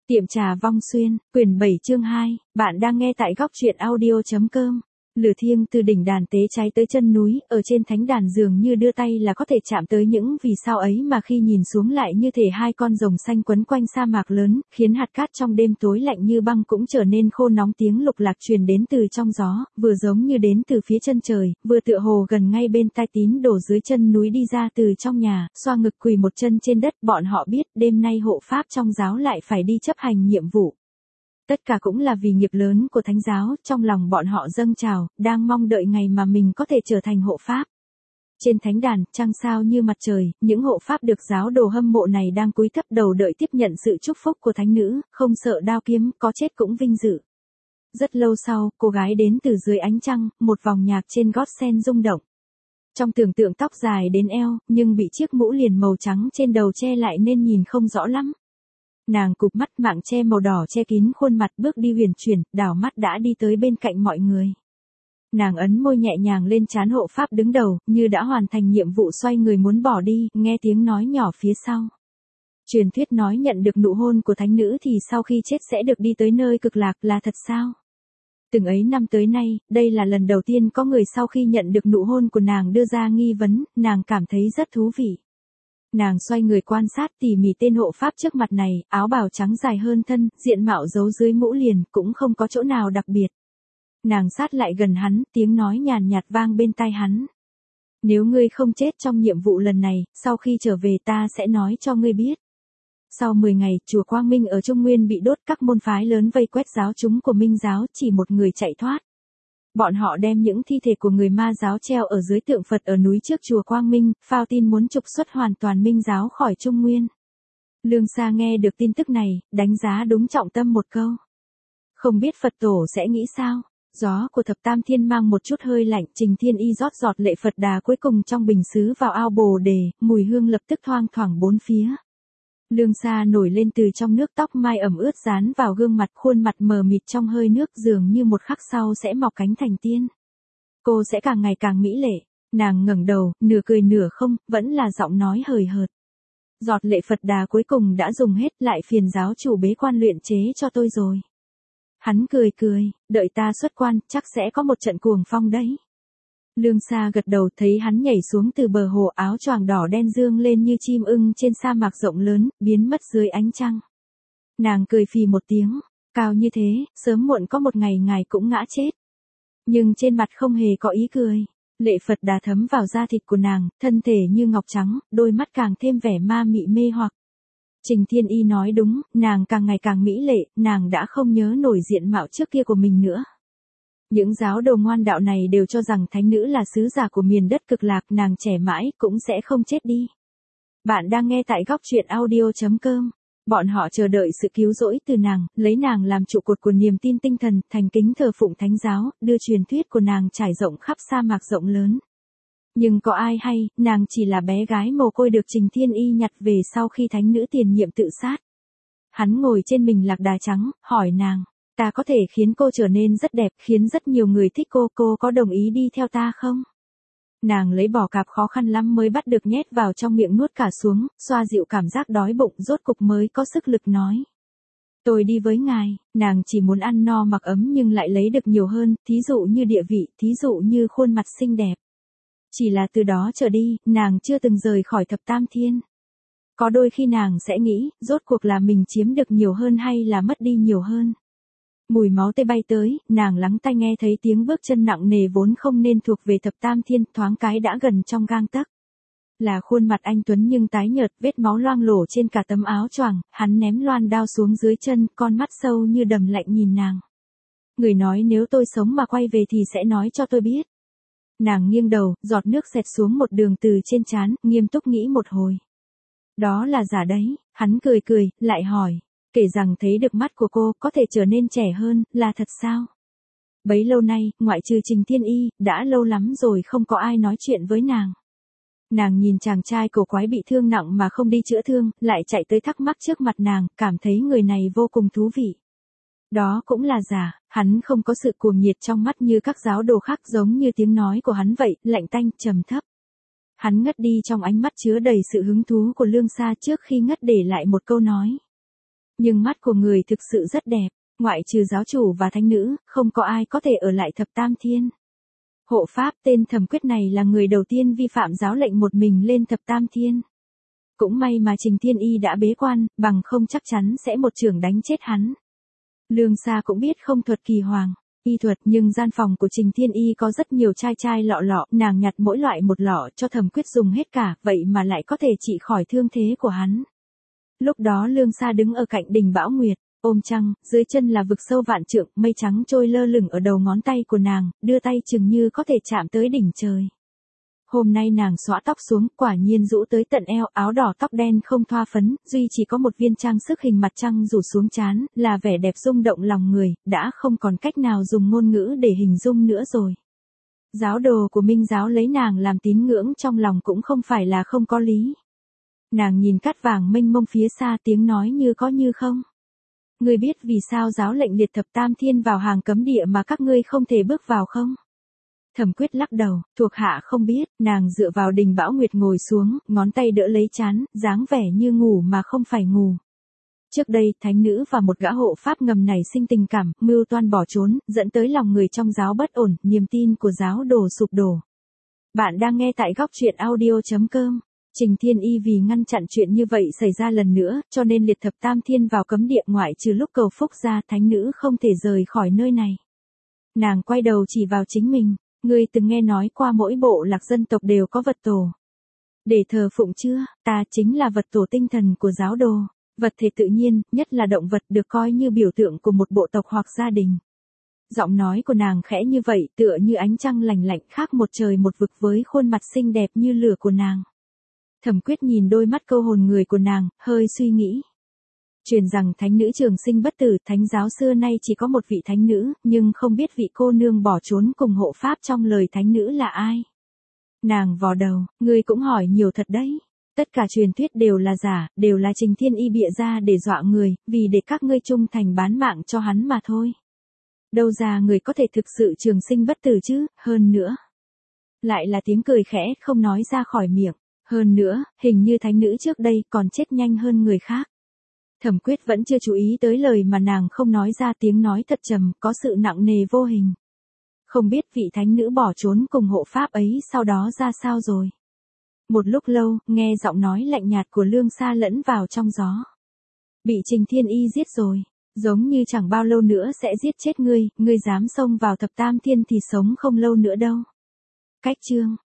Tiệm trà Vong Xuyên, quyển 7 chương 2, bạn đang nghe tại góc truyện audio.com. Lửa thiêng từ đỉnh đàn tế cháy tới chân núi, ở trên thánh đàn dường như đưa tay là có thể chạm tới những vì sao ấy mà khi nhìn xuống lại như thể hai con rồng xanh quấn quanh sa mạc lớn, khiến hạt cát trong đêm tối lạnh như băng cũng trở nên khô nóng, tiếng lục lạc truyền đến từ trong gió, vừa giống như đến từ phía chân trời, vừa tựa hồ gần ngay bên tai. Tín đồ dưới chân núi đi ra từ trong nhà, xoa ngực quỳ một chân trên đất, bọn họ biết đêm nay hộ pháp trong giáo lại phải đi chấp hành nhiệm vụ. Tất cả cũng là vì nghiệp lớn của thánh giáo, trong lòng bọn họ dâng trào, đang mong đợi ngày mà mình có thể trở thành hộ pháp. Trên thánh đàn, trăng sao như mặt trời, những hộ pháp được giáo đồ hâm mộ này đang cúi thấp đầu đợi tiếp nhận sự chúc phúc của thánh nữ, không sợ đao kiếm, có chết cũng vinh dự. Rất lâu sau, cô gái đến từ dưới ánh trăng, một vòng nhạc trên gót sen rung động. Trong tưởng tượng tóc dài đến eo, nhưng bị chiếc mũ liền màu trắng trên đầu che lại nên nhìn không rõ lắm. Nàng cụp mắt, mạng che màu đỏ che kín khuôn mặt, bước đi huyền chuyển, đảo mắt đã đi tới bên cạnh mọi người. Nàng ấn môi nhẹ nhàng lên trán hộ pháp đứng đầu, như đã hoàn thành nhiệm vụ, xoay người muốn bỏ đi, nghe tiếng nói nhỏ phía sau. Truyền thuyết nói nhận được nụ hôn của thánh nữ thì sau khi chết sẽ được đi tới nơi cực lạc, là thật sao? Từng ấy năm tới nay, đây là lần đầu tiên có người sau khi nhận được nụ hôn của nàng đưa ra nghi vấn, nàng cảm thấy rất thú vị. Nàng xoay người quan sát tỉ mỉ tên hộ pháp trước mặt này, áo bào trắng dài hơn thân, diện mạo giấu dưới mũ liền, cũng không có chỗ nào đặc biệt. Nàng sát lại gần hắn, tiếng nói nhàn nhạt vang bên tai hắn. Nếu ngươi không chết trong nhiệm vụ lần này, sau khi trở về ta sẽ nói cho ngươi biết. Sau 10 ngày, chùa Quang Minh ở Trung Nguyên bị đốt, các môn phái lớn vây quét giáo chúng của Minh giáo, chỉ một người chạy thoát. Bọn họ đem những thi thể của người ma giáo treo ở dưới tượng Phật ở núi trước chùa Quang Minh, phao tin muốn trục xuất hoàn toàn Minh giáo khỏi Trung Nguyên. Lương Sa nghe được tin tức này, đánh giá đúng trọng tâm một câu. Không biết Phật tổ sẽ nghĩ sao? Gió của thập tam thiên mang một chút hơi lạnh, Trình Thiên Y rót giọt lệ Phật đà cuối cùng trong bình sứ vào ao Bồ Đề, mùi hương lập tức thoang thoảng bốn phía. Lương Sa nổi lên từ trong nước, tóc mai ẩm ướt dán vào gương mặt, khuôn mặt mờ mịt trong hơi nước, dường như một khắc sau sẽ mọc cánh thành tiên. Cô sẽ càng ngày càng mỹ lệ. Nàng ngẩng đầu, nửa cười nửa không, vẫn là giọng nói hời hợt. Giọt lệ Phật đà cuối cùng đã dùng hết, lại phiền giáo chủ bế quan luyện chế cho tôi rồi. Hắn cười cười, đợi ta xuất quan, chắc sẽ có một trận cuồng phong đấy. Lương Sa gật đầu, thấy hắn nhảy xuống từ bờ hồ, áo choàng đỏ đen dương lên như chim ưng trên sa mạc rộng lớn, biến mất dưới ánh trăng. Nàng cười phì một tiếng, cao như thế, sớm muộn có một ngày ngài cũng ngã chết. Nhưng trên mặt không hề có ý cười. Lệ Phật đà thấm vào da thịt của nàng, thân thể như ngọc trắng, đôi mắt càng thêm vẻ ma mị mê hoặc. Trình Thiên Y nói đúng, nàng càng ngày càng mỹ lệ, nàng đã không nhớ nổi diện mạo trước kia của mình nữa. Những giáo đồ ngoan đạo này đều cho rằng thánh nữ là sứ giả của miền đất cực lạc, nàng trẻ mãi, cũng sẽ không chết đi. Bạn đang nghe tại góc truyện audio.com. Bọn họ chờ đợi sự cứu rỗi từ nàng, lấy nàng làm trụ cột của niềm tin tinh thần, thành kính thờ phụng thánh giáo, đưa truyền thuyết của nàng trải rộng khắp sa mạc rộng lớn. Nhưng có ai hay, nàng chỉ là bé gái mồ côi được Trình Thiên Y nhặt về sau khi thánh nữ tiền nhiệm tự sát. Hắn ngồi trên mình lạc đà trắng, hỏi nàng. Ta có thể khiến cô trở nên rất đẹp, khiến rất nhiều người thích cô có đồng ý đi theo ta không? Nàng lấy bỏ cạp khó khăn lắm mới bắt được nhét vào trong miệng, nuốt cả xuống, xoa dịu cảm giác đói bụng, rốt cục mới có sức lực nói. Tôi đi với ngài. Nàng chỉ muốn ăn no mặc ấm nhưng lại lấy được nhiều hơn, thí dụ như địa vị, thí dụ như khuôn mặt xinh đẹp. Chỉ là từ đó trở đi, nàng chưa từng rời khỏi thập tam thiên. Có đôi khi nàng sẽ nghĩ, rốt cuộc là mình chiếm được nhiều hơn hay là mất đi nhiều hơn. Mùi máu tươi bay tới, nàng lắng tai nghe thấy tiếng bước chân nặng nề vốn không nên thuộc về thập tam thiên, thoáng cái đã gần trong gang tấc. Là khuôn mặt anh tuấn nhưng tái nhợt, vết máu loang lổ trên cả tấm áo choàng, hắn ném loan đao xuống dưới chân, con mắt sâu như đầm lạnh nhìn nàng. Người nói nếu tôi sống mà quay về thì sẽ nói cho tôi biết. Nàng nghiêng đầu, giọt nước xẹt xuống một đường từ trên trán, nghiêm túc nghĩ một hồi. Đó là giả đấy, hắn cười cười, lại hỏi. Kể rằng thấy được mắt của cô có thể trở nên trẻ hơn, là thật sao? Bấy lâu nay, ngoại trừ Trình Thiên Y, đã lâu lắm rồi không có ai nói chuyện với nàng. Nàng nhìn chàng trai cổ quái bị thương nặng mà không đi chữa thương, lại chạy tới thắc mắc trước mặt nàng, cảm thấy người này vô cùng thú vị. Đó cũng là giả, hắn không có sự cuồng nhiệt trong mắt như các giáo đồ khác, giống như tiếng nói của hắn vậy, lạnh tanh, trầm thấp. Hắn ngất đi trong ánh mắt chứa đầy sự hứng thú của Lương Sa, trước khi ngất để lại một câu nói. Nhưng mắt của người thực sự rất đẹp, ngoại trừ giáo chủ và thánh nữ, không có ai có thể ở lại thập tam thiên. Hộ pháp tên Thẩm Quyết này là người đầu tiên vi phạm giáo lệnh một mình lên thập tam thiên. Cũng may mà Trình Thiên Y đã bế quan, bằng không chắc chắn sẽ một chưởng đánh chết hắn. Lương Sa cũng biết không thuật kỳ hoàng, y thuật, nhưng gian phòng của Trình Thiên Y có rất nhiều chai chai lọ lọ, nàng nhặt mỗi loại một lọ cho Thẩm Quyết dùng hết cả, vậy mà lại có thể trị khỏi thương thế của hắn. Lúc đó Lương Sa đứng ở cạnh đỉnh Bão Nguyệt, ôm trăng, dưới chân là vực sâu vạn trượng, mây trắng trôi lơ lửng ở đầu ngón tay của nàng, đưa tay chừng như có thể chạm tới đỉnh trời. Hôm nay nàng xõa tóc xuống, quả nhiên rũ tới tận eo, áo đỏ tóc đen không thoa phấn, duy chỉ có một viên trang sức hình mặt trăng rủ xuống trán, là vẻ đẹp rung động lòng người, đã không còn cách nào dùng ngôn ngữ để hình dung nữa rồi. Giáo đồ của Minh giáo lấy nàng làm tín ngưỡng trong lòng cũng không phải là không có lý. Nàng nhìn cát vàng mênh mông phía xa, tiếng nói như có như không. Ngươi biết vì sao giáo lệnh liệt thập tam thiên vào hàng cấm địa mà các ngươi không thể bước vào không? Thẩm Quyết lắc đầu, thuộc hạ không biết. Nàng dựa vào đỉnh Bão Nguyệt ngồi xuống, ngón tay đỡ lấy trán, dáng vẻ như ngủ mà không phải ngủ. Trước đây, thánh nữ và một gã hộ pháp ngầm nảy sinh tình cảm, mưu toan bỏ trốn, dẫn tới lòng người trong giáo bất ổn, niềm tin của giáo đồ sụp đổ. Bạn đang nghe tại góc truyện audio.com. Trình Thiên Y vì ngăn chặn chuyện như vậy xảy ra lần nữa, cho nên liệt thập tam thiên vào cấm địa, ngoại trừ lúc cầu phúc ra, thánh nữ không thể rời khỏi nơi này. Nàng quay đầu chỉ vào chính mình, ngươi từng nghe nói qua mỗi bộ lạc dân tộc đều có vật tổ để thờ phụng chưa? Ta chính là vật tổ tinh thần của giáo đồ, vật thể tự nhiên, nhất là động vật, được coi như biểu tượng của một bộ tộc hoặc gia đình. Giọng nói của nàng khẽ như vậy, tựa như ánh trăng lành lạnh, khác một trời một vực với khuôn mặt xinh đẹp như lửa của nàng. Thẩm Quyết nhìn đôi mắt câu hồn người của nàng, hơi suy nghĩ. Truyền rằng thánh nữ trường sinh bất tử, thánh giáo xưa nay chỉ có một vị thánh nữ, nhưng không biết vị cô nương bỏ trốn cùng hộ pháp trong lời thánh nữ là ai. Nàng vò đầu, ngươi cũng hỏi nhiều thật đấy. Tất cả truyền thuyết đều là giả, đều là Trình Thiên Y bịa ra để dọa người, vì để các ngươi trung thành bán mạng cho hắn mà thôi. Đâu ra người có thể thực sự trường sinh bất tử chứ, hơn nữa. Lại là tiếng cười khẽ không nói ra khỏi miệng. Hơn nữa, hình như thánh nữ trước đây còn chết nhanh hơn người khác. Thẩm Quyết vẫn chưa chú ý tới lời mà nàng không nói ra, tiếng nói thật trầm, có sự nặng nề vô hình. Không biết vị thánh nữ bỏ trốn cùng hộ pháp ấy sau đó ra sao rồi. Một lúc lâu, nghe giọng nói lạnh nhạt của Lương Sa lẫn vào trong gió. Bị Trình Thiên Y giết rồi, giống như chẳng bao lâu nữa sẽ giết chết ngươi, ngươi dám xông vào thập tam thiên thì sống không lâu nữa đâu. Cách chương